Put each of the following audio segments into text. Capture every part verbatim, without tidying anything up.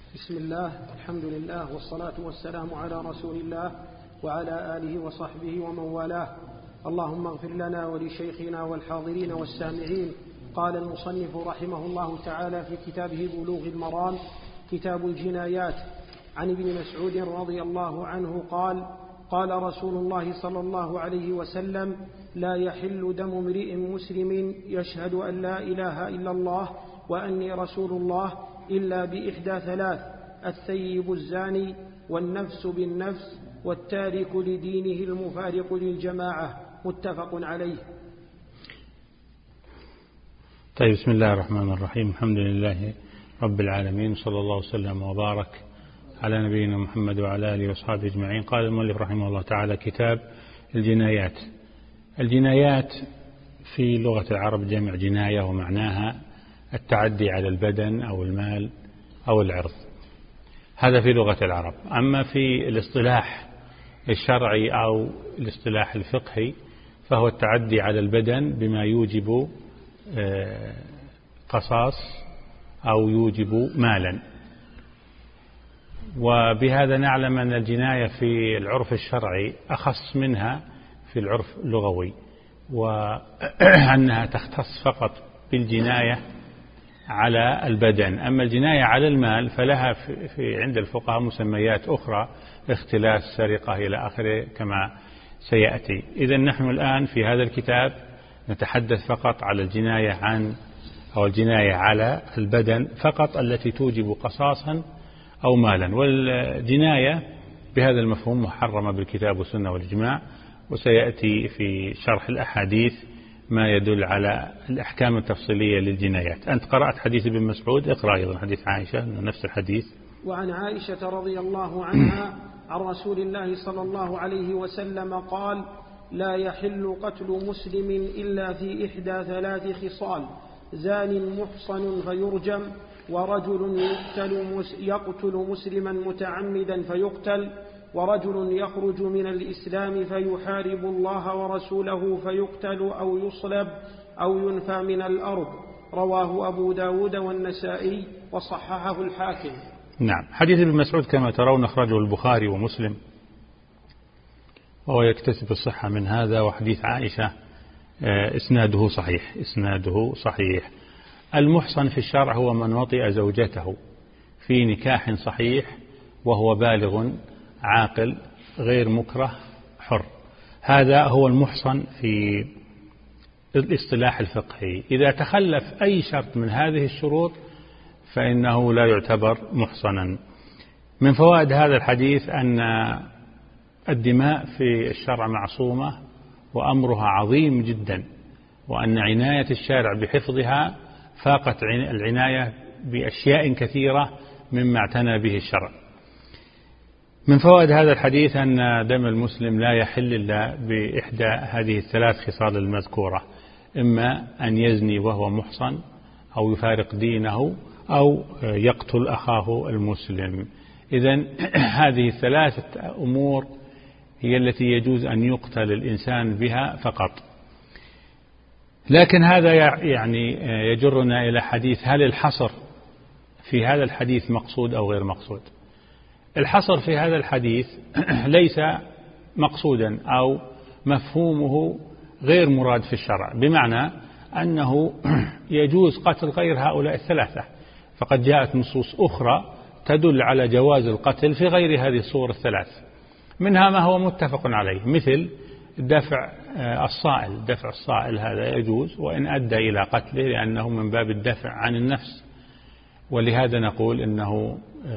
بسم الله، الحمد لله، والصلاة والسلام على رسول الله وعلى آله وصحبه ومن والاه. اللهم اغفر لنا ولشيخنا والحاضرين والسامعين. قال المصنف رحمه الله تعالى في كتابه بلوغ المرام كتاب الجنايات عن ابن مسعود رضي الله عنه قال: قال رسول الله صلى الله عليه وسلم: لا يحل دم امرئ مسلم يشهد أن لا إله إلا الله وأني رسول الله إلا بإحدى ثلاث: الثيب الزاني، والنفس بالنفس، والتارك لدينه المفارق للجماعة. متفق عليه. طيب، بسم الله الرحمن الرحيم. الحمد لله رب العالمين، صلى الله وسلم وبارك على نبينا محمد وعلى آله وصحبه أجمعين. قال المؤلف رحمه الله تعالى: كتاب الجنايات. الجنايات في لغة العرب جمع جناية، ومعناها التعدي على البدن أو المال أو العرض. هذا في لغة العرب. أما في الاصطلاح الشرعي أو الاصطلاح الفقهي فهو التعدي على البدن بما يوجب قصاص أو يوجب مالا. وبهذا نعلم أن الجناية في العرف الشرعي أخص منها في العرف اللغوي، وأنها تختص فقط بالجناية على البدن. أما الجناية على المال فلها في عند الفقهاء مسميات أخرى: اختلاس، سرقة، إلى آخره كما سيأتي. إذن نحن الآن في هذا الكتاب نتحدث فقط على الجناية عن أو الجناية على البدن فقط التي توجب قصاصا أو مالا. والجناية بهذا المفهوم محرمة بالكتاب والسنة والإجماع، وسيأتي في شرح الأحاديث ما يدل على الأحكام التفصيلية للجنايات. أنت قرأت حديث ابن مسعود، اقرأ أيضا حديث عائشة نفس الحديث. وعن عائشة رضي الله عنها عن رسول الله صلى الله عليه وسلم قال: لا يحل قتل مسلم إلا في إحدى ثلاث خصال: زان محصن فيرجم، ورجل يقتل, يقتل مسلما متعمدا فيقتل، ورجل يخرج من الإسلام فيحارب الله ورسوله فيقتل أو يصلب أو ينفى من الأرض. رواه أبو داود والنسائي وصححه الحاكم. نعم، حديث ابن مسعود كما ترون أخرجه البخاري ومسلم، وهو يكتسب الصحة من هذا. وحديث عائشة إسناده صحيح إسناده صحيح. المحصن في الشرع هو من وطئ زوجته في نكاح صحيح وهو بالغ عاقل غير مكره حر. هذا هو المحصن في الاصطلاح الفقهي. إذا تخلف أي شرط من هذه الشروط فإنه لا يعتبر محصنا. من فوائد هذا الحديث أن الدماء في الشرع معصومة وأمرها عظيم جدا، وأن عناية الشارع بحفظها فاقت العناية بأشياء كثيرة مما اعتنى به الشرع. من فوائد هذا الحديث أن دم المسلم لا يحل إلا بإحدى هذه الثلاث خصال المذكورة: إما أن يزني وهو محصن، أو يفارق دينه، أو يقتل أخاه المسلم. إذن هذه الثلاثة أمور هي التي يجوز أن يقتل الإنسان بها فقط. لكن هذا يعني يجرنا إلى حديث: هل الحصر في هذا الحديث مقصود أو غير مقصود؟ الحصر في هذا الحديث ليس مقصودا أو مفهومه غير مراد في الشرع، بمعنى أنه يجوز قتل غير هؤلاء الثلاثة، فقد جاءت نصوص أخرى تدل على جواز القتل في غير هذه الصور الثلاث. منها ما هو متفق عليه، مثل دفع الصائل. دفع الصائل هذا يجوز وإن أدى إلى قتله، لأنه من باب الدفع عن النفس. ولهذا نقول إنه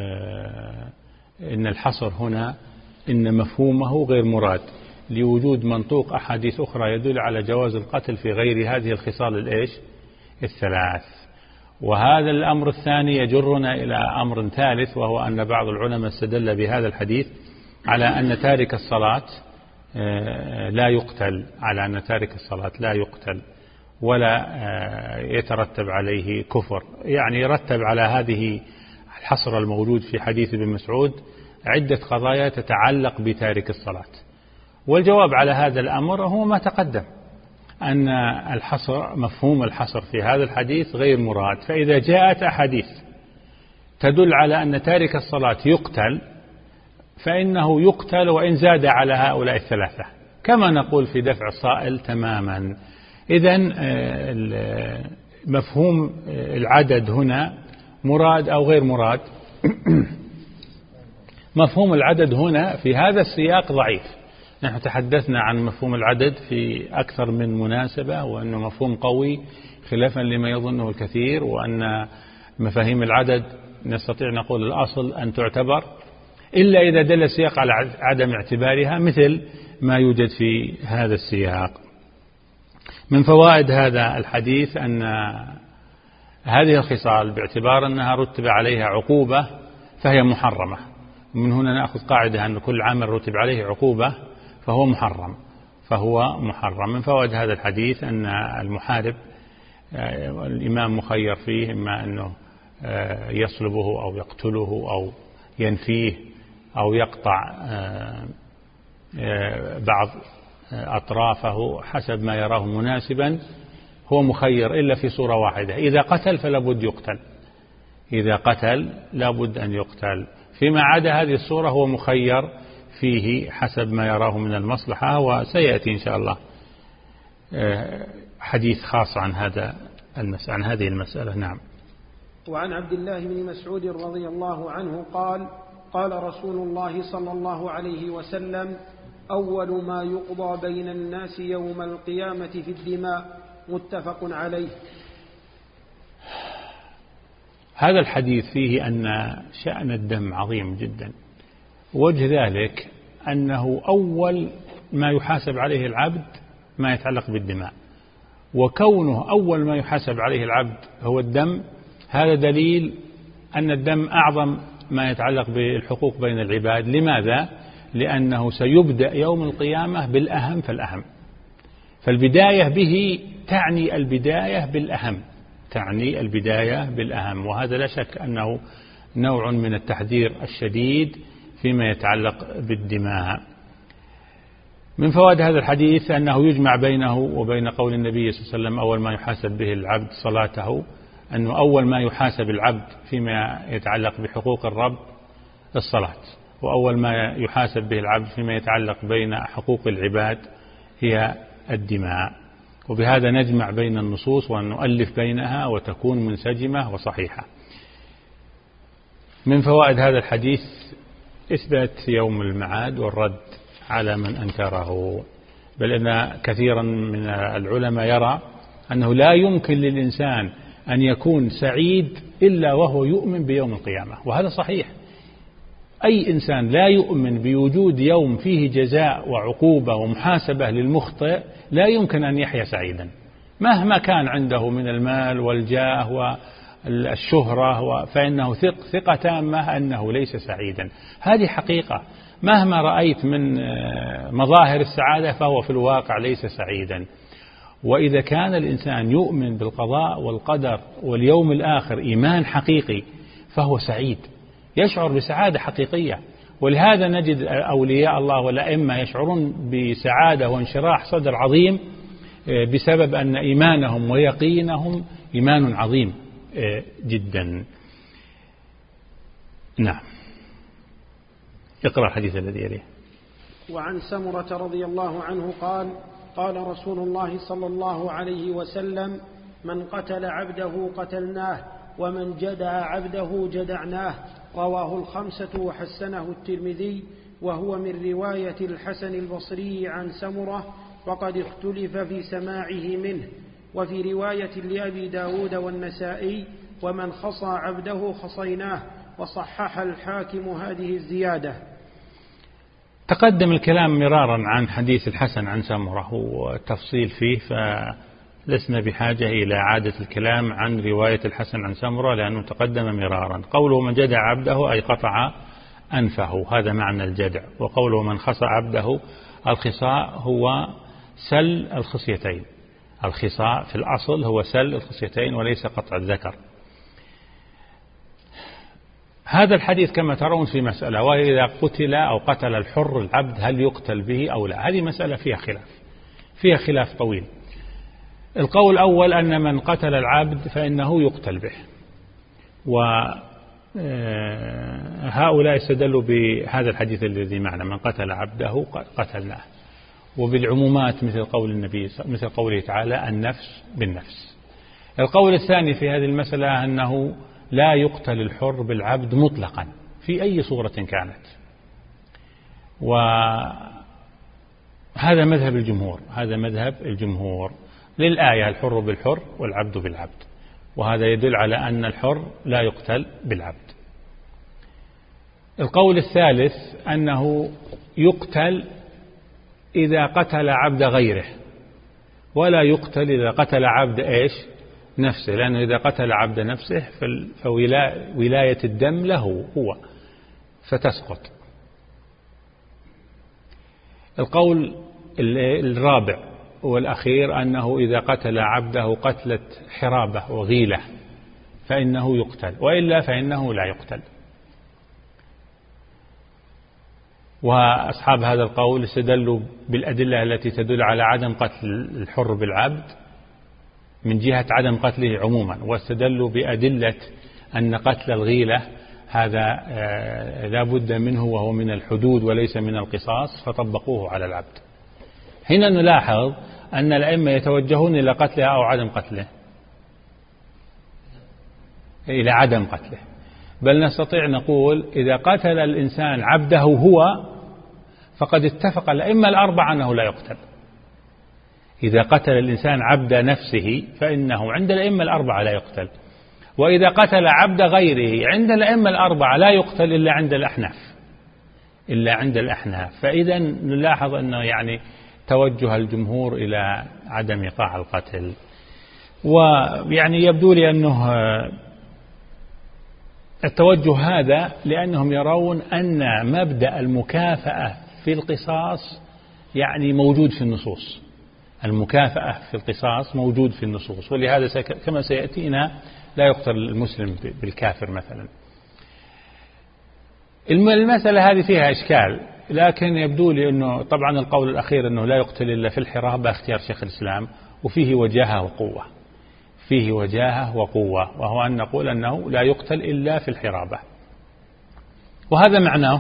إن الحصر هنا إن مفهومه غير مراد، لوجود منطوق أحاديث أخرى يدل على جواز القتل في غير هذه الخصال الإيش الثلاث. وهذا الأمر الثاني يجرنا إلى أمر ثالث، وهو أن بعض العلماء استدل بهذا الحديث على أن تارك الصلاة لا يقتل، على أن تارك الصلاة لا يقتل ولا يترتب عليه كفر. يعني يرتب على هذه الحصر الموجود في حديث ابن مسعود عدة قضايا تتعلق بتارك الصلاة. والجواب على هذا الأمر هو ما تقدم، أن الحصر مفهوم الحصر في هذا الحديث غير مراد. فإذا جاءت أحاديث تدل على أن تارك الصلاة يقتل، فإنه يقتل وإن زاد على هؤلاء الثلاثة، كما نقول في دفع الصائل تماما. إذن مفهوم العدد هنا مراد أو غير مراد؟ مفهوم العدد هنا في هذا السياق ضعيف. نحن تحدثنا عن مفهوم العدد في أكثر من مناسبة، وأنه مفهوم قوي خلافا لما يظنه الكثير، وأن مفاهيم العدد نستطيع نقول الأصل أن تعتبر إلا إذا دل السياق على عدم اعتبارها، مثل ما يوجد في هذا السياق. من فوائد هذا الحديث أن هذه الخصال باعتبار أنها رتب عليها عقوبة فهي محرمة. من هنا نأخذ قاعدة أن كل عمل رتب عليه عقوبة فهو محرم فهو محرم. من فوائد هذا الحديث أن المحارب الإمام مخير فيه، إما أنه يصلبه أو يقتله أو ينفيه أو يقطع بعض أطرافه حسب ما يراه مناسبا، هو مخير إلا في صورة واحدة: إذا قتل فلا بد يقتل، إذا قتل لا بد أن يقتل. فيما عدا هذه الصورة هو مخير فيه حسب ما يراه من المصلحة، وسيأتي إن شاء الله حديث خاص عن هذا المسألة عن هذه المسألة. نعم. وعن عبد الله بن مسعود رضي الله عنه قال: قال رسول الله صلى الله عليه وسلم: أول ما يقضى بين الناس يوم القيامة في الدماء. متفق عليه. هذا الحديث فيه أن شأن الدم عظيم جدا، وجه ذلك أنه أول ما يحاسب عليه العبد ما يتعلق بالدماء، وكونه أول ما يحاسب عليه العبد هو الدم، هذا دليل أن الدم أعظم ما يتعلق بالحقوق بين العباد. لماذا؟ لأنه سيبدأ يوم القيامة بالأهم فالأهم، فالبداية به تعني البداية بالأهم تعني البداية بالأهم وهذا لا شك أنه نوع من التحذير الشديد فيما يتعلق بالدماء. من فوائد هذا الحديث أنه يجمع بينه وبين قول النبي صلى الله عليه وسلم: أول ما يحاسب به العبد صلاته، أنه أول ما يحاسب العبد فيما يتعلق بحقوق الرب الصلاة، وأول ما يحاسب به العبد فيما يتعلق بين حقوق العباد هي الدماء. وبهذا نجمع بين النصوص ونؤلف بينها وتكون منسجمة وصحيحة. من فوائد هذا الحديث إثبات يوم المعاد والرد على من أنكره، بل أن كثيرا من العلماء يرى أنه لا يمكن للإنسان أن يكون سعيد إلا وهو يؤمن بيوم القيامة، وهذا صحيح. أي إنسان لا يؤمن بوجود يوم فيه جزاء وعقوبة ومحاسبة للمخطئ لا يمكن أن يحيا سعيدا، مهما كان عنده من المال والجاه والشهرة، فإنه ثق ثقة تامة أنه ليس سعيدا. هذه حقيقة، مهما رأيت من مظاهر السعادة فهو في الواقع ليس سعيدا. وإذا كان الإنسان يؤمن بالقضاء والقدر واليوم الآخر إيمان حقيقي فهو سعيد، يشعر بسعادة حقيقية. ولهذا نجد أولياء الله والأئمة يشعرون بسعادة وانشراح صدر عظيم بسبب أن إيمانهم ويقينهم إيمان عظيم جدا. نعم. اقرأ الحديث الذي يليه. وعن سمرة رضي الله عنه قال: قال رسول الله صلى الله عليه وسلم: من قتل عبده قتلناه، ومن جدع عبده جدعناه. رواه الخمسة وحسنه الترمذي، وهو من رواية الحسن البصري عن سمرة، وقد اختلف في سماعه منه. وفي رواية لأبي داود والنسائي: ومن خصى عبده خصيناه. وصحح الحاكم هذه الزيادة. تقدم الكلام مرارا عن حديث الحسن عن سمرة والتفصيل فيه، فلسنا بحاجة إلى إعادة الكلام عن رواية الحسن عن سمرة لأنه تقدم مرارا. قوله من جدع عبده أي قطع أنفه، هذا معنى الجدع. وقوله من خصى عبده، الخصاء هو سل الخصيتين، الخصاء في الأصل هو سل الخصيتين وليس قطع الذكر. هذا الحديث كما ترون في مسألة، وإذا قتل أو قتل الحر العبد هل يقتل به أو لا؟ هذه مسألة فيها خلاف فيها خلاف طويل. القول الأول أن من قتل العبد فإنه يقتل به، هؤلاء استدلوا بهذا الحديث الذي معنا: من قتل عبده قتلناه، وبالعمومات مثل قول النبي مثل قوله تعالى: النفس بالنفس. القول الثاني في هذه المسألة أنه لا يقتل الحر بالعبد مطلقا في أي صورة كانت، وهذا مذهب الجمهور هذا مذهب الجمهور للآية: الحر بالحر والعبد بالعبد، وهذا يدل على أن الحر لا يقتل بالعبد. القول الثالث أنه يقتل إذا قتل عبد غيره، ولا يقتل إذا قتل عبد إيش نفسه، لأنه إذا قتل عبد نفسه فولاية الدم له هو فتسقط. القول الرابع والأخير أنه إذا قتل عبده قتلة حرابة وغيلة فإنه يقتل، وإلا فإنه لا يقتل. وأصحاب هذا القول استدلوا بالأدلة التي تدل على عدم قتل الحر بالعبد من جهة عدم قتله عموما، واستدلوا بأدلة أن قتل الغيلة هذا لا بد منه وهو من الحدود وليس من القصاص، فطبقوه على العبد. هنا نلاحظ أن الأئمة يتوجهون إلى قتله أو عدم قتله، إلى عدم قتله، بل نستطيع نقول إذا قتل الإنسان عبده هو فقد اتفق الأئمة الأربعة أنه لا يقتل. إذا قتل الإنسان عبد نفسه فإنه عند الأئمة الأربعة لا يقتل، وإذا قتل عبد غيره عند الأئمة الأربعة لا يقتل إلا عند الأحناف إلا عند الأحناف. فإذا نلاحظ أنه يعني توجه الجمهور إلى عدم إيقاع القتل. ويعني يبدو لي أنه التوجه هذا لأنهم يرون أن مبدأ المكافأة في القصاص يعني موجود في النصوص، المكافأة في القصاص موجود في النصوص، ولهذا كما سيأتينا لا يقتل المسلم بالكافر مثلا. المسألة هذه فيها إشكال، لكن يبدو لي أنه طبعا القول الأخير أنه لا يقتل إلا في الحرابة اختيار شيخ الإسلام، وفيه وجاهة وقوة فيه وجاهة وقوة وهو أن نقول أنه لا يقتل إلا في الحرابة، وهذا معناه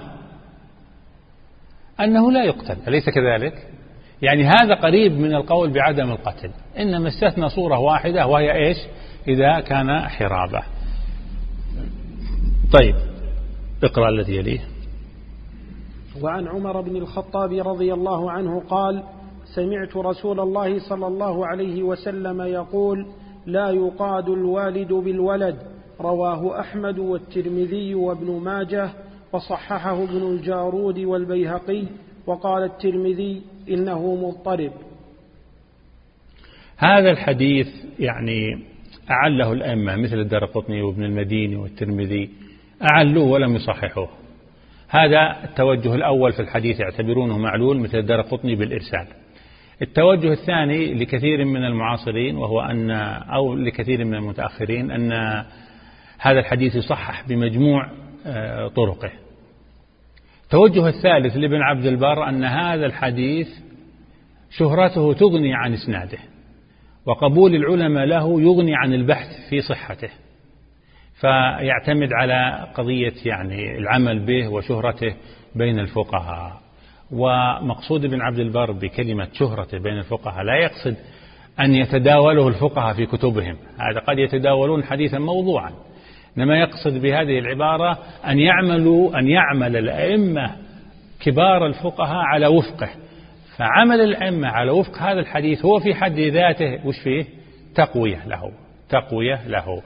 أنه لا يقتل، أليس كذلك؟ يعني هذا قريب من القول بعدم القتل، إنما استثنى صورة واحدة وهي إيش؟ إذا كان حرابة. طيب اقرأ الذي يليه. وعن عمر بن الخطاب رضي الله عنه قال: سمعت رسول الله صلى الله عليه وسلم يقول: لا يقاد الوالد بالولد. رواه أحمد والترمذي وابن ماجه، وصححه ابن الجارود والبيهقي، وقال الترمذي إنه مضطرب. هذا الحديث يعني أعله الأئمة مثل الدارقطني وابن المديني والترمذي، أعلوه ولم يصححوه. هذا التوجه الأول في الحديث يعتبرونه معلول مثل الدارقطني بالإرسال. التوجه الثاني لكثير من المعاصرين وهو أن أو لكثير من المتأخرين أن هذا الحديث يصحح بمجموع طرقه. التوجه الثالث لابن عبد البر أن هذا الحديث شهرته تغني عن إسناده، وقبول العلماء له يغني عن البحث في صحته، فيعتمد على قضية يعني العمل به وشهرته بين الفقهاء. ومقصود ابن عبد البر بكلمة شهرته بين الفقهاء لا يقصد أن يتداوله الفقهاء في كتبهم، هذا قد يتداولون حديثا موضوعا، إنما يقصد بهذه العبارة أن يعملوا أن يعمل الأئمة كبار الفقهاء على وفقه. فعمل الأئمة على وفق هذا الحديث هو في حد ذاته وش فيه تقوية له تقوية له.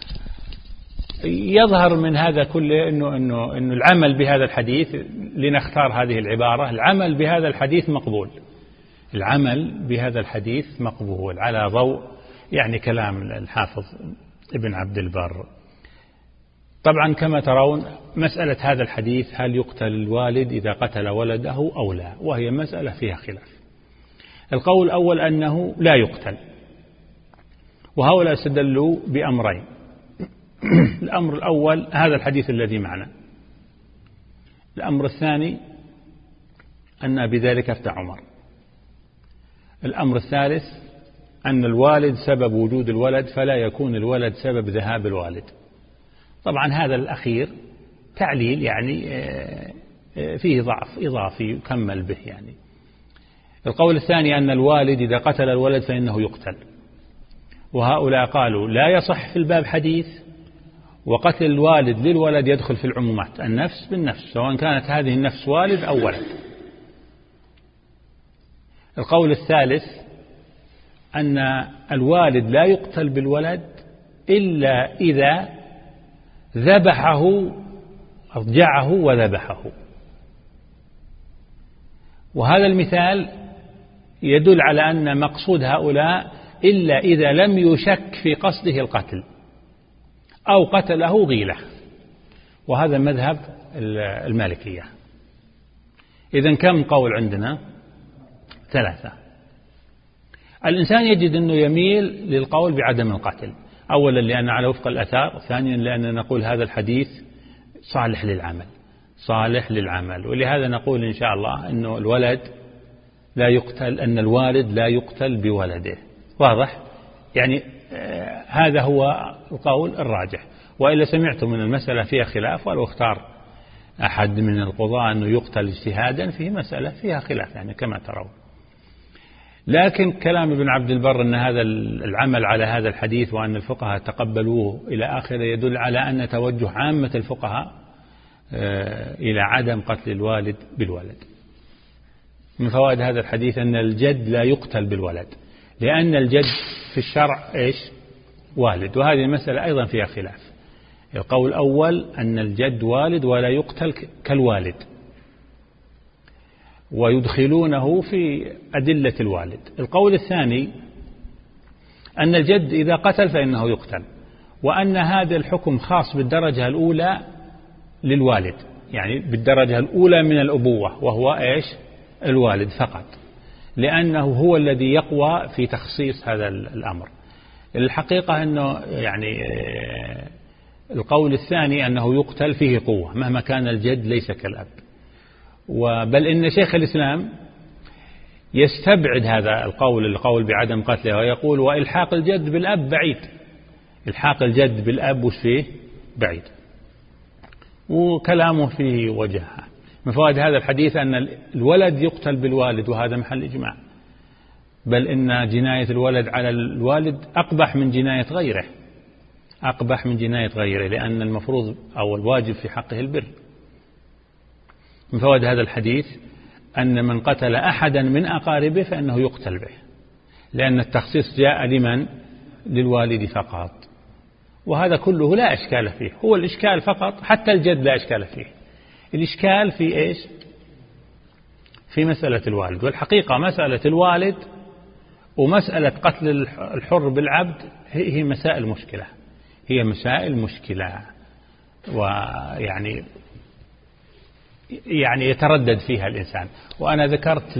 يظهر من هذا كله إنه إنه إنه العمل بهذا الحديث، لنختار هذه العبارة، العمل بهذا الحديث مقبول العمل بهذا الحديث مقبول على ضوء يعني كلام الحافظ ابن عبد البر. طبعا كما ترون مسألة هذا الحديث هل يقتل الوالد إذا قتل ولده أو لا، وهي مسألة فيها خلاف. القول الأول أنه لا يقتل، وهؤلاء استدلوا بأمرين. الأمر الأول هذا الحديث الذي معنا. الأمر الثاني أن بذلك افتى عمر. الأمر الثالث أن الوالد سبب وجود الولد، فلا يكون الولد سبب ذهاب الوالد. طبعا هذا الأخير تعليل يعني فيه ضعف إضافي يكمل به. يعني القول الثاني أن الوالد إذا قتل الولد فإنه يقتل، وهؤلاء قالوا لا يصح في الباب حديث، وقتل الوالد للولد يدخل في العمومات، النفس بالنفس سواء كانت هذه النفس والد أو ولد. القول الثالث أن الوالد لا يقتل بالولد إلا إذا ذبحه أضجعه وذبحه، وهذا المثال يدل على أن مقصود هؤلاء إلا إذا لم يشك في قصده القتل أو قتله غيلة، وهذا مذهب المالكية. إذن كم قول عندنا؟ ثلاثة. الإنسان يجد أنه يميل للقول بعدم القتل، أولا لأن على وفق الأثار، ثانيا لأن نقول هذا الحديث صالح للعمل صالح للعمل ولهذا نقول إن شاء الله أنه الولد لا يقتل، أن الوالد لا يقتل بولده. واضح؟ يعني آه هذا هو القول الراجح. وإلا سمعتم من المسألة فيها خلاف، ولو اختار أحد من القضاة أنه يقتل اجتهادا في مسألة فيها خلاف يعني كما ترون. لكن كلام ابن عبد البر أن هذا العمل على هذا الحديث وأن الفقهاء تقبلوه إلى آخره يدل على أن توجه عامة الفقهاء إلى عدم قتل الوالد بالولد. من فوائد هذا الحديث أن الجد لا يقتل بالولد، لأن الجد في الشرع إيش؟ والد، وهذه المسألة أيضا فيها خلاف. القول الأول أن الجد والد ولا يقتل كالوالد، ويدخلونه في أدلة الوالد. القول الثاني أن الجد إذا قتل فإنه يقتل، وأن هذا الحكم خاص بالدرجة الأولى للوالد، يعني بالدرجة الأولى من الأبوة، وهو إيش؟ الوالد فقط، لأنه هو الذي يقوى في تخصيص هذا الأمر. الحقيقة أنه يعني القول الثاني أنه يقتل فيه قوة مهما كان الجد ليس كالأب، وبل إن شيخ الإسلام يستبعد هذا القول القول بعدم قتله، ويقول وإلحاق الجد بالأب بعيد. إلحاق الجد بالأب وش فيه؟ بعيد. وكلامه فيه وجهه. من فوائد هذا الحديث أن الولد يقتل بالوالد، وهذا محل إجماع، بل إن جناية الولد على الوالد أقبح من جناية غيره أقبح من جناية غيره لأن المفروض أو الواجب في حقه البر. من فوائد هذا الحديث أن من قتل أحدا من أقاربه فإنه يقتل به، لأن التخصيص جاء لمن؟ للوالد فقط، وهذا كله لا إشكال فيه. هو الإشكال فقط، حتى الجد لا إشكال فيه، الإشكال في إيش؟ في مسألة الوالد. والحقيقة مسألة الوالد ومسألة قتل الحر بالعبد هي مسائل مشكلة هي مسائل مشكلة ويعني يعني يتردد فيها الإنسان. وأنا ذكرت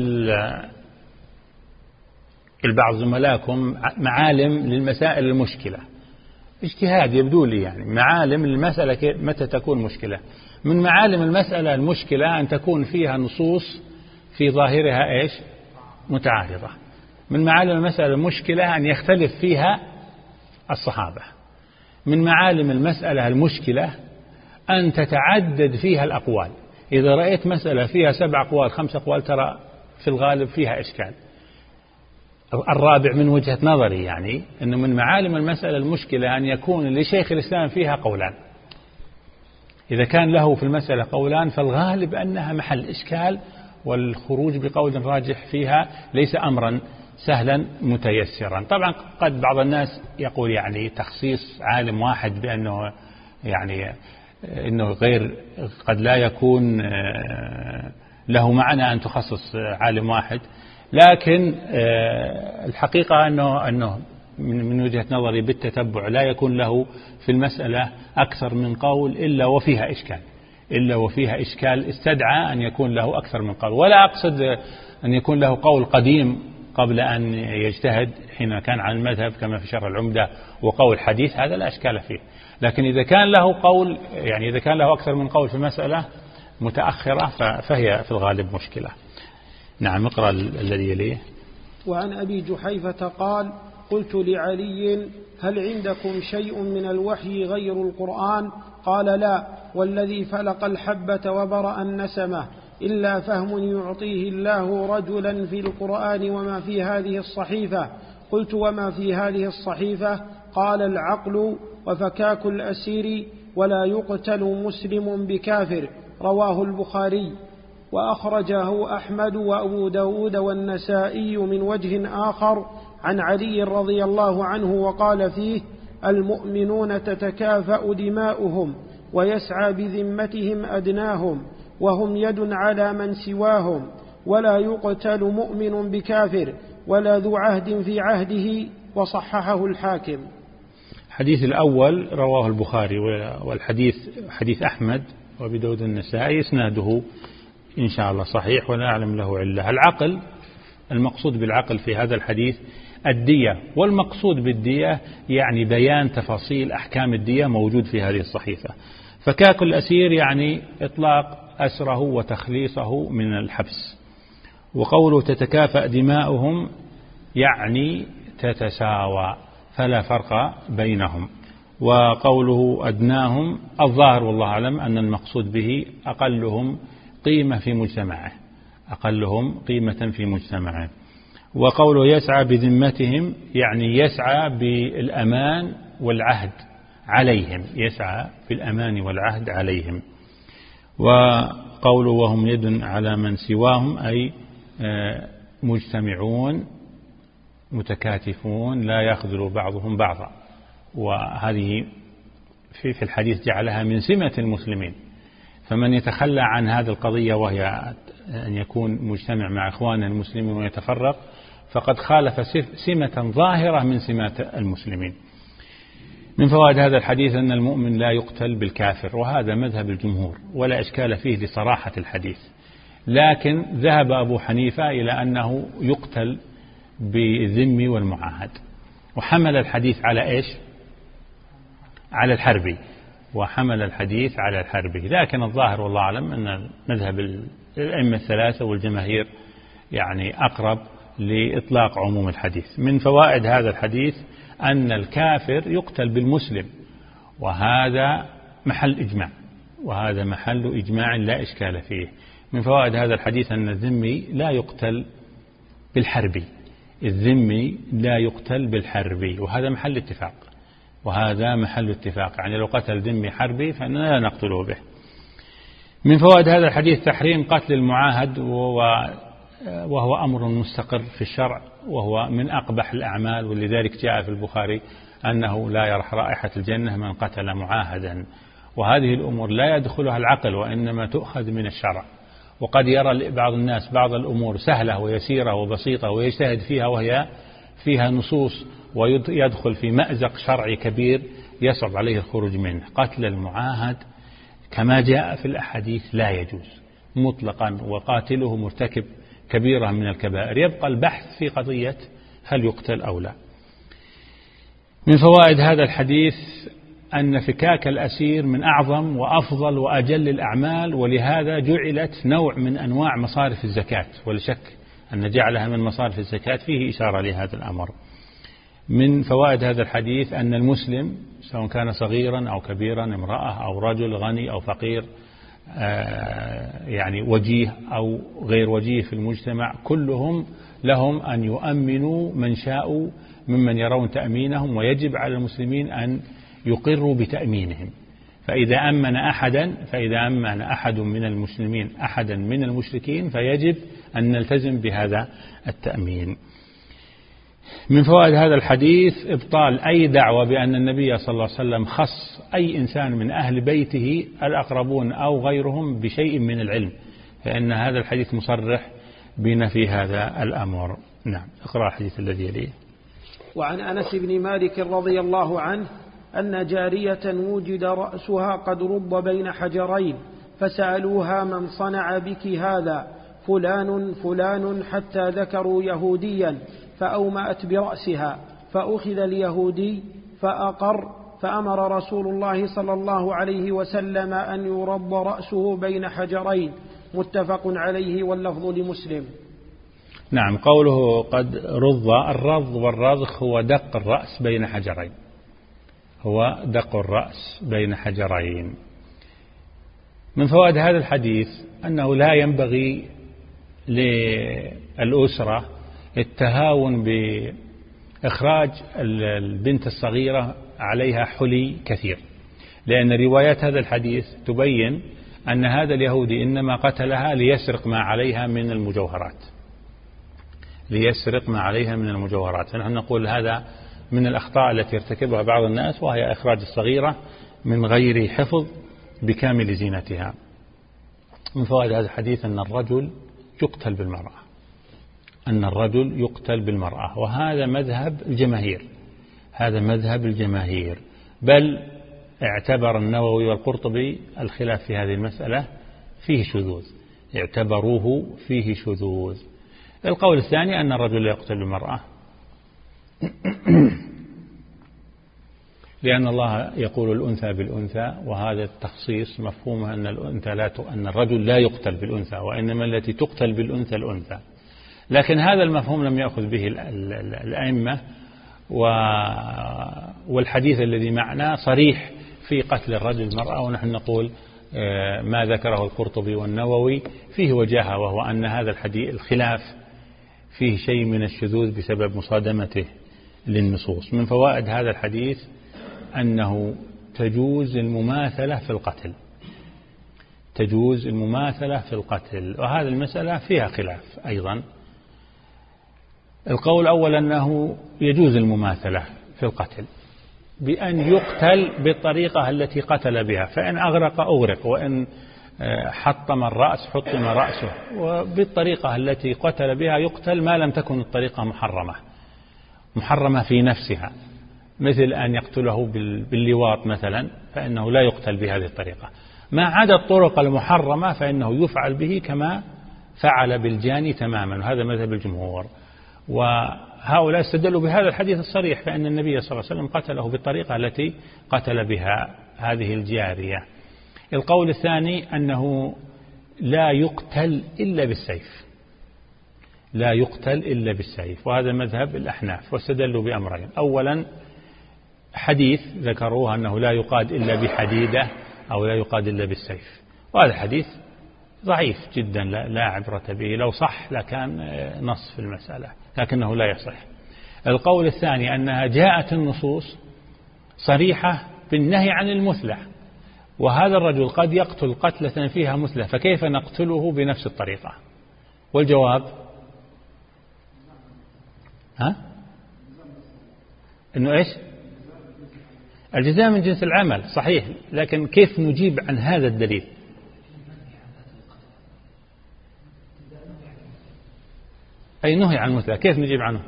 البعض زملائكم معالم للمسائل المشكلة، اجتهاد يبدو لي، يعني معالم المسألة متى تكون مشكلة. من معالم المسألة المشكلة أن تكون فيها نصوص في ظاهرها إيش؟ متعارضة. من معالم المسألة المشكلة أن يختلف فيها الصحابة. من معالم المسألة المشكلة أن تتعدد فيها الأقوال. إذا رأيت مسألة فيها سبع أقوال خمس أقوال ترى في الغالب فيها إشكال. الرابع من وجهة نظري يعني أنه من معالم المسألة المشكلة أن يكون لشيخ الإسلام فيها قولان. إذا كان له في المسألة قولان فالغالب أنها محل إشكال، والخروج بقول راجح فيها ليس أمرا سهلا متيسرا. طبعا قد بعض الناس يقول يعني تخصيص عالم واحد بأنه يعني إنه غير قد لا يكون له معنى أن تخصص عالم واحد، لكن الحقيقة أنه أنه من وجهة نظري بالتتبع لا يكون له في المسألة أكثر من قول إلا وفيها إشكال إلا وفيها إشكال استدعى أن يكون له أكثر من قول. ولا أقصد أن يكون له قول قديم قبل أن يجتهد حين كان عن المذهب كما في شرح العمدة وقول حديث، هذا لا إشكال فيه. لكن إذا كان له قول يعني إذا كان له أكثر من قول في مسألة متأخرة فهي في الغالب مشكلة. نعم، اقرأ الذي يليه. وعن أبي جحيفة قال قلت لعلي: هل عندكم شيء من الوحي غير القرآن؟ قال: لا، والذي فلق الحبة وبرأ النسمة، إلا فهم يعطيه الله رجلا في القرآن وما في هذه الصحيفة. قلت: وما في هذه الصحيفة؟ قال: العقل وفكاك الأسير، ولا يقتل مسلم بكافر. رواه البخاري. وأخرجه أحمد وأبو داود والنسائي من وجه آخر عن علي رضي الله عنه، وقال فيه: المؤمنون تتكافأ دماؤهم، ويسعى بذمتهم أدناهم، وهم يد على من سواهم، ولا يقتل مؤمن بكافر، ولا ذو عهد في عهده. وصححه الحاكم. الحديث الأول رواه البخاري، والحديث حديث أحمد وأبي داود النسائي، إسناده إن شاء الله صحيح ولا أعلم له علة. العقل، المقصود بالعقل في هذا الحديث الدية، والمقصود بالدية يعني بيان تفاصيل أحكام الدية موجود في هذه الصحيفة. فكاك الأسير يعني إطلاق أسره وتخليصه من الحبس. وقوله تتكافأ دماؤهم يعني تتساوى، فلا فرق بينهم. وقوله أدناهم، الظاهر والله أعلم أن المقصود به أقلهم قيمة في مجتمعه، أقلهم قيمة في مجتمعه. وقوله يسعى بذمتهم يعني يسعى بالأمان والعهد عليهم، يسعى بالأمان والعهد عليهم. وقوله وهم يد على من سواهم أي مجتمعون متكاتفون لا يخذل بعضهم بعضا. وهذه في الحديث جعلها من سمة المسلمين، فمن يتخلى عن هذه القضية وهي أن يكون مجتمع مع إخواننا المسلمين ويتفرق فقد خالف سمة ظاهرة من سمات المسلمين. من فوائد هذا الحديث أن المؤمن لا يقتل بالكافر، وهذا مذهب الجمهور ولا إشكال فيه لصراحة الحديث. لكن ذهب أبو حنيفة إلى أنه يقتل بالذم والمعاهد، وحمل الحديث على إيش؟ على الحربي، وحمل الحديث على الحربي. لكن الظاهر والله أعلم أن مذهب الأئمة الثلاثة والجماهير يعني أقرب لإطلاق عموم الحديث. من فوائد هذا الحديث أن الكافر يقتل بالمسلم، وهذا محل إجماع، وهذا محل إجماع لا إشكال فيه. من فوائد هذا الحديث أن الذمي لا يقتل بالحربي، الذمي لا يقتل بالحربي، وهذا محل اتفاق، وهذا محل اتفاق، يعني لو قتل ذمي حربي فإننا لا نقتله به. من فوائد هذا الحديث تحريم قتل المعاهد، وهو أمر مستقر في الشرع، وهو من أقبح الأعمال، ولذلك جاء في البخاري أنه لا يرح رائحة الجنة من قتل معاهدا. وهذه الأمور لا يدخلها العقل، وإنما تؤخذ من الشرع. وقد يرى بعض الناس بعض الأمور سهلة ويسيرة وبسيطة ويجتهد فيها وهي فيها نصوص، ويدخل في مأزق شرعي كبير يصعب عليه الخروج منه. قتل المعاهد كما جاء في الأحاديث لا يجوز مطلقا، وقاتله مرتكب كبيرة من الكبائر. يبقى البحث في قضية هل يقتل أو لا. من فوائد هذا الحديث أن فكاك الأسير من أعظم وأفضل وأجل الأعمال، ولهذا جعلت نوع من أنواع مصارف الزكاة، ولا شك أن جعلها من مصارف الزكاة فيه إشارة لهذا الأمر. من فوائد هذا الحديث أن المسلم سواء كان صغيرا أو كبيرا، امرأة أو رجل، غني أو فقير، يعني وجيه أو غير وجيه في المجتمع، كلهم لهم أن يؤمنوا من شاءوا ممن يرون تأمينهم، ويجب على المسلمين أن يقروا بتأمينهم. فإذا أمن أحدا فإذا أمن أحد من المسلمين أحدا من المشركين فيجب أن نلتزم بهذا التأمين. من فوائد هذا الحديث إبطال أي دعوة بأن النبي صلى الله عليه وسلم خص أي إنسان من أهل بيته الأقربون أو غيرهم بشيء من العلم، فإن هذا الحديث مصرح بنفي هذا الأمر. نعم، اقرأ الحديث الذي يليه. وعن أنس بن مالك رضي الله عنه أن جارية وجد رأسها قد رب بين حجرين، فسألوها من صنع بك هذا؟ فلان فلان، حتى ذكروا يهوديا، فأومأت برأسها، فأخذ اليهودي فأقر، فأمر رسول الله صلى الله عليه وسلم أن يرب رأسه بين حجرين. متفق عليه، واللفظ لمسلم. نعم، قوله قد رض، الرض والرضخ هو دق الرأس بين حجرين، هو دق الرأس بين حجرين. من فوائد هذا الحديث أنه لا ينبغي للأسرة التهاون بإخراج البنت الصغيرة عليها حلي كثير، لأن روايات هذا الحديث تبين أن هذا اليهودي إنما قتلها ليسرق ما عليها من المجوهرات، ليسرق ما عليها من المجوهرات. فنحن نقول هذا من الأخطاء التي يرتكبها بعض الناس، وهي إخراج الصغيرة من غير حفظ بكامل زينتها. من فوائد هذا الحديث أن الرجل يقتل بالمرأة، أن الرجل يقتل بالمرأة، وهذا مذهب الجماهير، هذا مذهب الجماهير، بل اعتبر النووي والقرطبي الخلاف في هذه المسألة فيه شذوذ، اعتبروه فيه شذوذ. القول الثاني أن الرجل لا يقتل بالمرأة، لأن الله يقول الأنثى بالأنثى، وهذا التخصيص مفهومه أن الأنثى لا ت... أن الرجل لا يقتل بالأنثى، وإنما التي تقتل بالأنثى الأنثى. لكن هذا المفهوم لم يأخذ به الأئمة، و... والحديث الذي معنا صريح في قتل الرجل المرأة، ونحن نقول ما ذكره القرطبي والنووي فيه وجاهة، وهو أن هذا الحديث الخلاف فيه شيء من الشذوذ بسبب مصادمته للنصوص. من فوائد هذا الحديث أنه تجوز المماثلة في القتل، تجوز المماثلة في القتل، وهذه المسألة فيها خلاف أيضا. القول الأول أنه يجوز المماثلة في القتل بأن يقتل بالطريقة التي قتل بها، فإن أغرق أغرق، وإن حطم الرأس حطم رأسه، وبالطريقة التي قتل بها يقتل ما لم تكن الطريقة محرمة محرمة في نفسها، مثل أن يقتله باللواط مثلا، فإنه لا يقتل بهذه الطريقة. ما عدا الطرق المحرمة فإنه يفعل به كما فعل بالجاني تماما، وهذا مذهب الجمهور. وهؤلاء استدلوا بهذا الحديث الصريح، فإن النبي صلى الله عليه وسلم قتله بالطريقة التي قتل بها هذه الجارية. القول الثاني أنه لا يقتل إلا بالسيف، لا يقتل إلا بالسيف، وهذا مذهب الأحناف، واستدلوا بأمرين. أولا حديث ذكروه أنه لا يقاد إلا بحديدة أو لا يقاد إلا بالسيف، وهذا حديث ضعيف جدا لا عبرة به، لو صح لكان نص في المسألة، لكنه لا يصح. القول الثاني أنها جاءت النصوص صريحة بالنهي عن المثلة، وهذا الرجل قد يقتل قتلة فيها مثلة، فكيف نقتله بنفس الطريقة؟ والجواب ها؟ إنه إيش؟ الجزاء من جنس العمل، صحيح، لكن كيف نجيب عن هذا الدليل؟ أي نهي عن المثلة، كيف نجيب عنه؟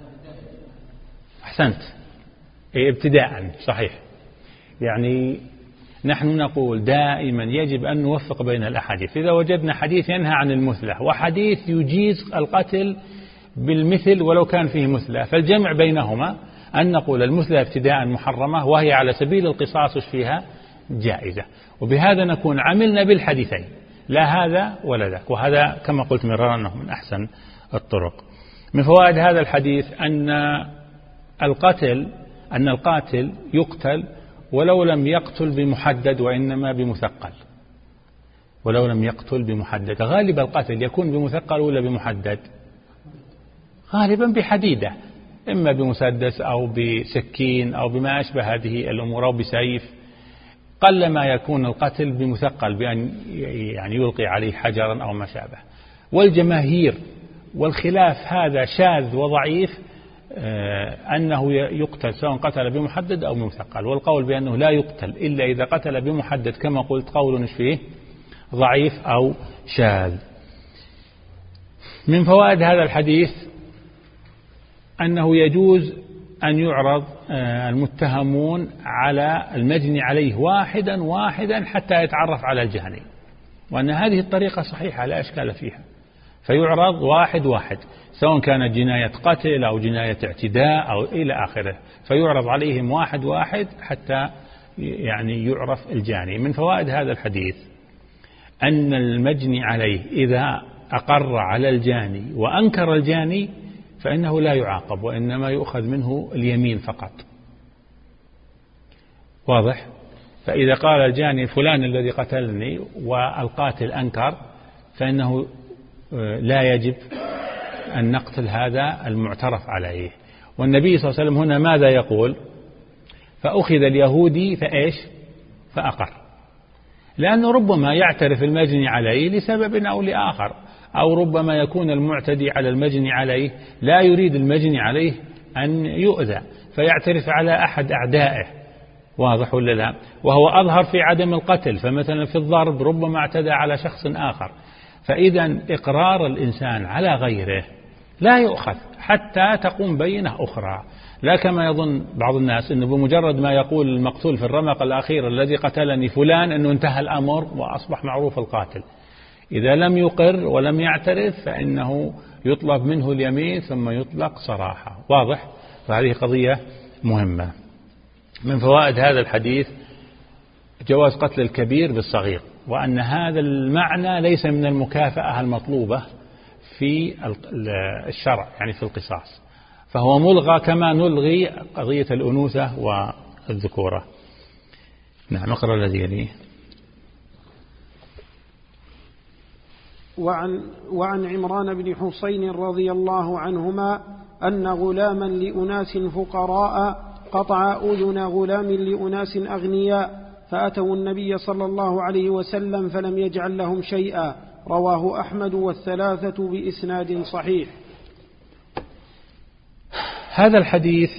أحسنت، أي ابتداء، صحيح. يعني نحن نقول دائما يجب أن نوفق بين الأحاديث. إذا وجدنا حديث ينهى عن المثلة وحديث يجيز القتل بالمثل ولو كان فيه مثلة، فالجمع بينهما أن نقول المثلة ابتداء محرمة، وهي على سبيل القصاص فيها جائزة، وبهذا نكون عملنا بالحديثين، لا هذا ولا ذاك. وهذا كما قلت مرارا أنه من أحسن الطرق. من فوائد هذا الحديث أن القتل أن القاتل يقتل ولو لم يقتل بمحدد، وإنما بمثقل، ولو لم يقتل بمحدد. غالب القتل يكون بمثقل ولا بمحدد؟ غالبا بحديدة، إما بمسدس أو بسكين أو بما أشبه هذه الأمور أو بسيف. قلما يكون القتل بمثقل بأن يعني يلقي عليه حجرا أو ما شابه. والجماهير والخلاف هذا شاذ وضعيف أنه يقتل سواء قتل بمحدد أو بمثقل، والقول بأنه لا يقتل إلا إذا قتل بمحدد كما قلت قول فيه ضعيف أو شاذ. من فوائد هذا الحديث أنه يجوز أن يعرض المتهمون على المجني عليه واحدا واحدا حتى يتعرف على الجاني، وأن هذه الطريقة صحيحة لا إشكال فيها، فيعرض واحد واحد سواء كانت جناية قتل أو جناية اعتداء أو إلى آخره، فيعرض عليهم واحد واحد حتى يعني يعرف الجاني. من فوائد هذا الحديث أن المجني عليه إذا أقر على الجاني وأنكر الجاني فإنه لا يعاقب، وإنما يؤخذ منه اليمين فقط. واضح؟ فإذا قال الجاني فلان الذي قتلني والقاتل أنكر فإنه لا يجب أن نقتل هذا المعترف عليه. والنبي صلى الله عليه وسلم هنا ماذا يقول؟ فأخذ اليهودي فإيش؟ فأقر، لأنه ربما يعترف المجني عليه لسبب أو لآخر، أو ربما يكون المعتدي على المجني عليه لا يريد المجني عليه أن يؤذى فيعترف على أحد أعدائه. واضح ولا لا؟ وهو أظهر في عدم القتل، فمثلا في الضرب ربما اعتدى على شخص آخر. فإذا إقرار الإنسان على غيره لا يؤخذ حتى تقوم بينة أخرى، لا كما يظن بعض الناس أنه بمجرد ما يقول المقتول في الرمق الأخير الذي قتلني فلان أنه انتهى الأمر وأصبح معروف القاتل. إذا لم يقر ولم يعترف فإنه يطلب منه اليمين ثم يطلق صراحة. واضح؟ فهذه قضية مهمة. من فوائد هذا الحديث جواز قتل الكبير بالصغير، وأن هذا المعنى ليس من المكافأة المطلوبة في الشرع يعني في القصاص، فهو ملغى كما نلغي قضية الأنوثة والذكورة. نعم، اقرأ الذي يليه. وعن, وعن عمران بن حسين رضي الله عنهما أن غلاما لأناس فقراء قطع أذن غلام لأناس أغنياء فأتوا النبي صلى الله عليه وسلم فلم يجعل لهم شيئا. رواه أحمد والثلاثة بإسناد صحيح. هذا الحديث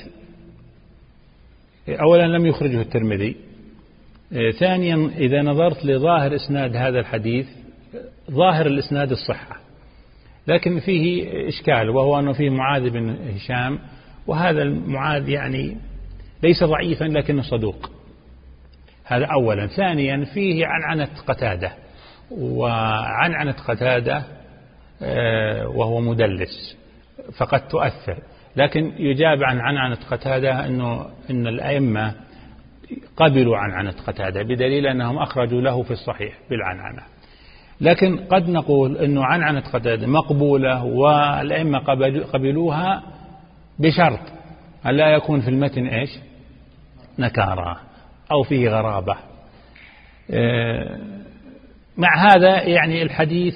أولا لم يخرجه الترمذي، ثانيا إذا نظرت لظاهر إسناد هذا الحديث ظاهر الإسناد الصحة، لكن فيه إشكال، وهو أنه فيه معاذ بن هشام، وهذا المعاذ يعني ليس ضعيفا لكنه صدوق. هذا أولا. ثانيا فيه عنعنة قتادة، وعنعنة قتادة وهو مدلس فقد تؤثر، لكن يجاب عن عنعنة قتادة أنه إن الأئمة قبلوا عنعنة قتادة بدليل أنهم أخرجوا له في الصحيح بالعنعنة. لكن قد نقول أنه عنعنة قتادة مقبولة والأئمة قبلوها بشرط أن لا يكون في المتن إيش؟ نكارة أو فيه غرابة. مع هذا يعني الحديث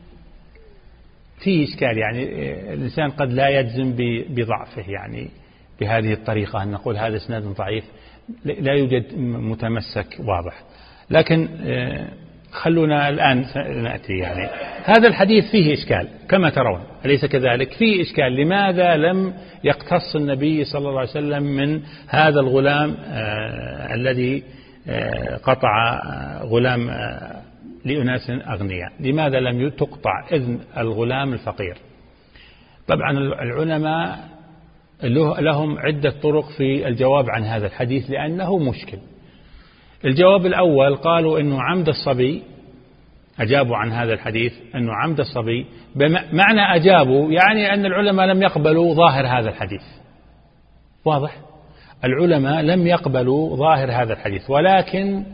فيه إشكال، يعني الإنسان قد لا يجزم بضعفه يعني بهذه الطريقة أن نقول هذا إسناد ضعيف، لا يوجد متمسك واضح. لكن خلونا الآن نأتي، يعني هذا الحديث فيه إشكال كما ترون، أليس كذلك؟ فيه إشكال، لماذا لم يقتص النبي صلى الله عليه وسلم من هذا الغلام آه الذي آه قطع آه غلام آه لأناس أغنياء؟ لماذا لم تقطع إذن الغلام الفقير؟ طبعا العلماء لهم عدة طرق في الجواب عن هذا الحديث لأنه مشكل. الجواب الأول قالوا أنه عمد الصبي، أجابوا عن هذا الحديث أنه عمد الصبي، بمعنى أجابوا يعني أن العلماء لم يقبلوا ظاهر هذا الحديث. واضح؟ العلماء لم يقبلوا ظاهر هذا الحديث، ولكن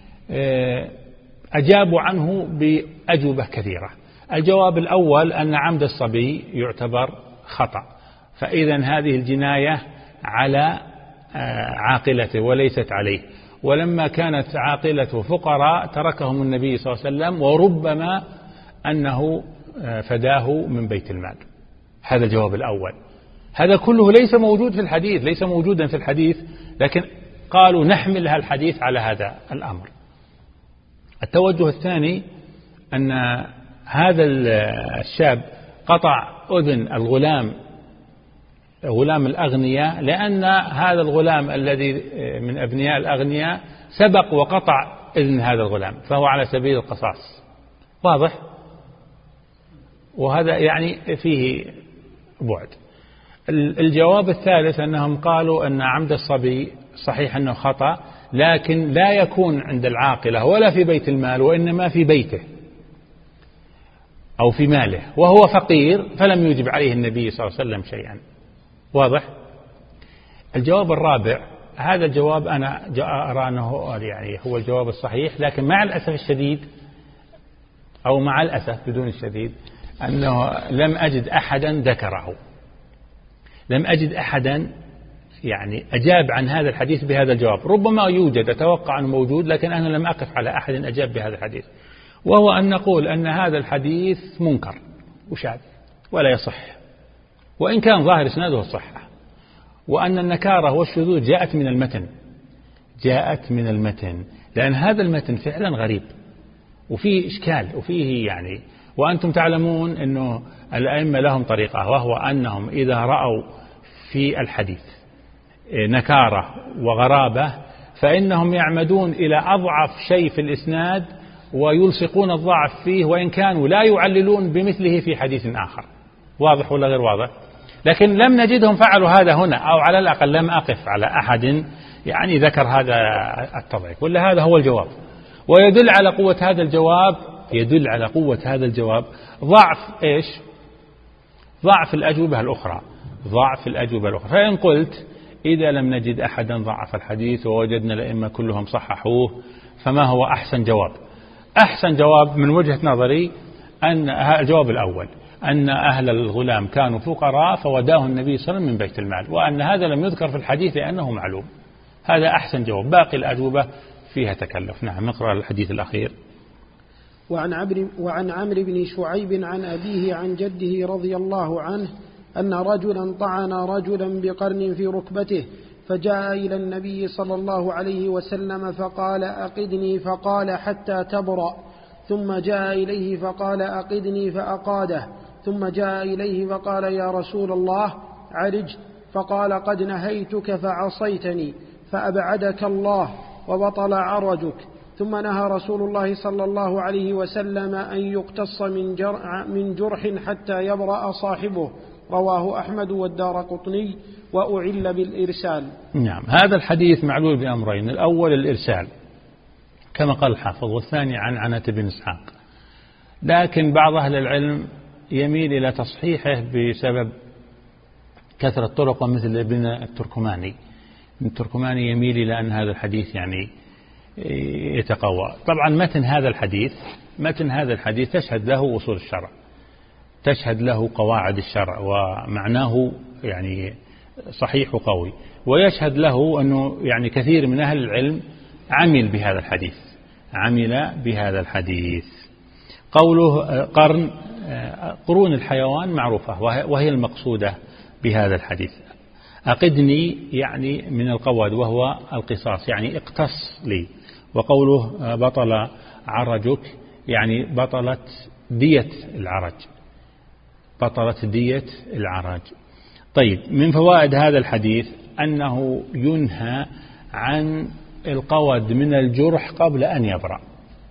أجابوا عنه بأجوبة كثيرة. الجواب الأول أن عمد الصبي يعتبر خطأ، فإذا هذه الجناية على عاقلته وليست عليه، ولما كانت عاقلته فقراء تركهم النبي صلى الله عليه وسلم، وربما أنه فداه من بيت المال. هذا الجواب الأول. هذا كله ليس موجود في الحديث، ليس موجودا في الحديث، لكن قالوا نحمل الحديث على هذا الأمر. التوجه الثاني أن هذا الشاب قطع أذن الغلام غلام الأغنياء لأن هذا الغلام الذي من أبنياء الأغنياء سبق وقطع إذن هذا الغلام، فهو على سبيل القصاص. واضح؟ وهذا يعني فيه بعد. الجواب الثالث أنهم قالوا أن عمد الصبي صحيح أنه خطأ، لكن لا يكون عند العاقلة ولا في بيت المال، وإنما في بيته أو في ماله، وهو فقير فلم يجب عليه النبي صلى الله عليه وسلم شيئا. واضح؟ الجواب الرابع، هذا الجواب أنا أرى أنه يعني هو الجواب الصحيح، لكن مع الأسف الشديد أو مع الأسف بدون الشديد أنه لم أجد أحدا ذكره، لم أجد أحدا يعني أجاب عن هذا الحديث بهذا الجواب. ربما يوجد، أتوقع أنه موجود، لكن أنا لم أقف على أحد أجاب بهذا الحديث، وهو أن نقول أن هذا الحديث منكر وشاذ ولا يصح، وإن كان ظاهر إسناده الصحة، وأن النكارة والشذوذ جاءت من المتن، جاءت من المتن، لأن هذا المتن فعلا غريب وفيه إشكال وفيه يعني، وأنتم تعلمون أنه الأئمة لهم طريقة، وهو أنهم إذا رأوا في الحديث نكارة وغرابة فإنهم يعمدون إلى أضعف شيء في الإسناد ويلصقون الضعف فيه، وإن كانوا لا يعللون بمثله في حديث آخر. واضح ولا غير واضح؟ لكن لم نجدهم فعلوا هذا هنا، أو على الأقل لم أقف على أحد يعني ذكر هذا التضعيف، ولا هذا هو الجواب. ويدل على قوة هذا الجواب، يدل على قوة هذا الجواب ضعف إيش؟ ضعف الأجوبة الأخرى، ضعف الأجوبة الأخرى. فإن قلت إذا لم نجد أحدا ضعف الحديث ووجدنا الأئمة كلهم صححوه، فما هو أحسن جواب؟ أحسن جواب من وجهة نظري أن الجواب الأول، أن أهل الغلام كانوا فقراء فوداه النبي صلى الله عليه وسلم من بيت المال، وأن هذا لم يذكر في الحديث لأنه معلوم. هذا أحسن جواب، باقي الأجوبة فيها تكلف. نعم، نقرأ الحديث الأخير. وعن عمرو وعن عمرو بن شعيب عن أبيه عن جده رضي الله عنه أن رجلا طعن رجلا بقرن في ركبته، فجاء إلى النبي صلى الله عليه وسلم فقال أقدني، فقال حتى تبرأ، ثم جاء إليه فقال أقدني فأقاده، ثم جاء إليه فقال يا رسول الله عرج، فقال قد نهيتك فعصيتني فأبعدك الله وبطل عرجك. ثم نهى رسول الله صلى الله عليه وسلم أن يقتص من, جرح من جرح حتى يبرأ صاحبه. رواه أحمد والدارقطني وأعل بالإرسال. نعم، هذا الحديث معلول بأمرين، الأول الإرسال كما قال الحافظ، والثاني عن عنة بن إسحاق، لكن بعض أهل العلم يميل إلى تصحيحه بسبب كثرة الطرق، مثل ابن التركماني. التركماني يميل إلى أن هذا الحديث يعني يتقوى. طبعا متن هذا الحديث متن هذا الحديث تشهد له أصول الشرع، تشهد له قواعد الشرع، ومعناه يعني صحيح وقوي، ويشهد له أنه يعني كثير من أهل العلم عمل بهذا الحديث عمل بهذا الحديث. قوله قرن، قرون الحيوان معروفة وهي المقصودة بهذا الحديث. أقدني يعني من القواد وهو القصاص، يعني اقتص لي. وقوله بطل عرجك يعني بطلت دية العرج، بطلت دية العرج. طيب، من فوائد هذا الحديث أنه ينهى عن القود من الجرح قبل أن يبرأ،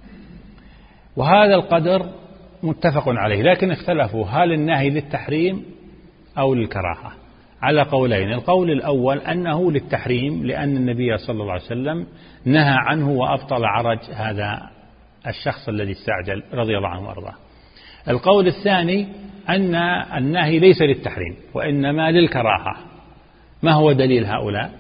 وهذا القدر متفق عليه، لكن اختلفوا هل النهي للتحريم أو للكراهة، على قولين. القول الأول أنه للتحريم، لأن النبي صلى الله عليه وسلم نهى عنه وأبطل عرج هذا الشخص الذي استعجل رضي الله عنه وأرضاه. القول الثاني أن النهي ليس للتحريم وإنما للكراهة. ما هو دليل هؤلاء؟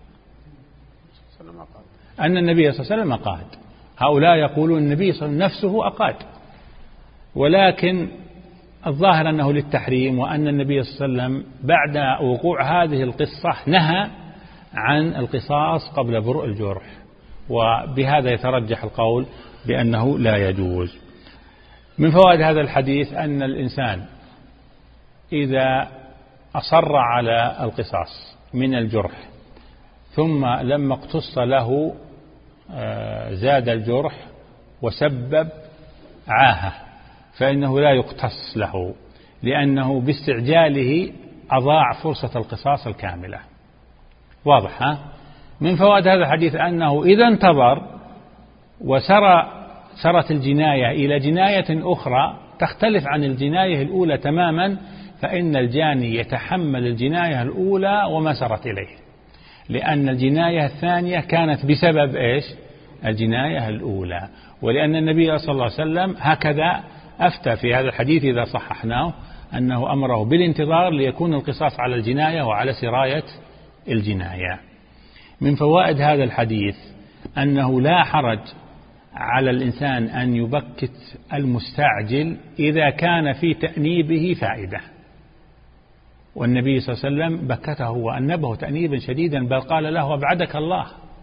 أن النبي صلى الله عليه وسلم أقاد. هؤلاء يقولون النبي صلى الله عليه وسلم نفسه أقاد، ولكن الظاهر أنه للتحريم، وأن النبي صلى الله عليه وسلم بعد وقوع هذه القصة نهى عن القصاص قبل برء الجرح، وبهذا يترجح القول بأنه لا يجوز. من فوائد هذا الحديث أن الإنسان إذا أصر على القصاص من الجرح ثم لما اقتص له زاد الجرح وسبب عاهة، فإنه لا يقتص له، لأنه باستعجاله أضاع فرصة القصاص الكاملة. واضح ها؟ من فوائد هذا الحديث أنه إذا انتظر وسرى سرت الجناية إلى جناية أخرى تختلف عن الجناية الأولى تماما، فإن الجاني يتحمل الجناية الأولى وما سرت إليه، لأن الجناية الثانية كانت بسبب إيش؟ الجناية الأولى. ولأن النبي صلى الله عليه وسلم هكذا أفتى في هذا الحديث إذا صححناه، أنه أمره بالانتظار ليكون القصاص على الجناية وعلى سراية الجناية. من فوائد هذا الحديث أنه لا حرج على الإنسان أن يبكت المستعجل إذا كان في تأنيبه فائدة، والنبي صلى الله عليه وسلم بكته وأنبه تأنيبا شديدا، بل قال له أبعدك الله.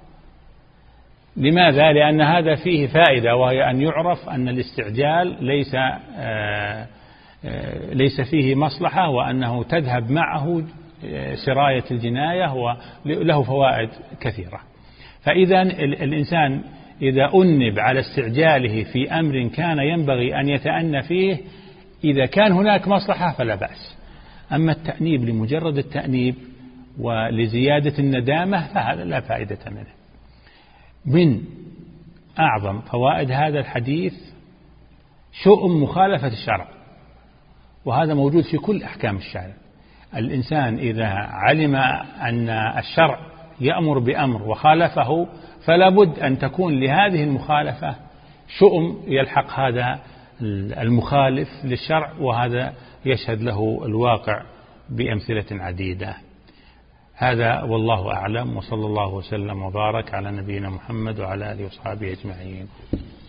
لماذا؟ لأن هذا فيه فائدة، وهي أن يعرف أن الاستعجال ليس آآ آآ ليس فيه مصلحة، وأنه تذهب معه سراية الجناية وله فوائد كثيرة. فإذا الإنسان إذا أنب على استعجاله في أمر كان ينبغي أن يتأنى فيه، إذا كان هناك مصلحة فلا بأس. أما التأنيب لمجرد التأنيب ولزيادة الندامة فهذا لا فائدة منه. من أعظم فوائد هذا الحديث شؤم مخالفة الشرع، وهذا موجود في كل أحكام الشرع. الإنسان إذا علم أن الشرع يأمر بأمر وخالفه فلا بد أن تكون لهذه المخالفة شؤم يلحق هذا المخالف للشرع، وهذا يشهد له الواقع بأمثلة عديدة. هذا والله أعلم، وصلى الله وسلم وبارك على نبينا محمد وعلى آله وصحبه أجمعين.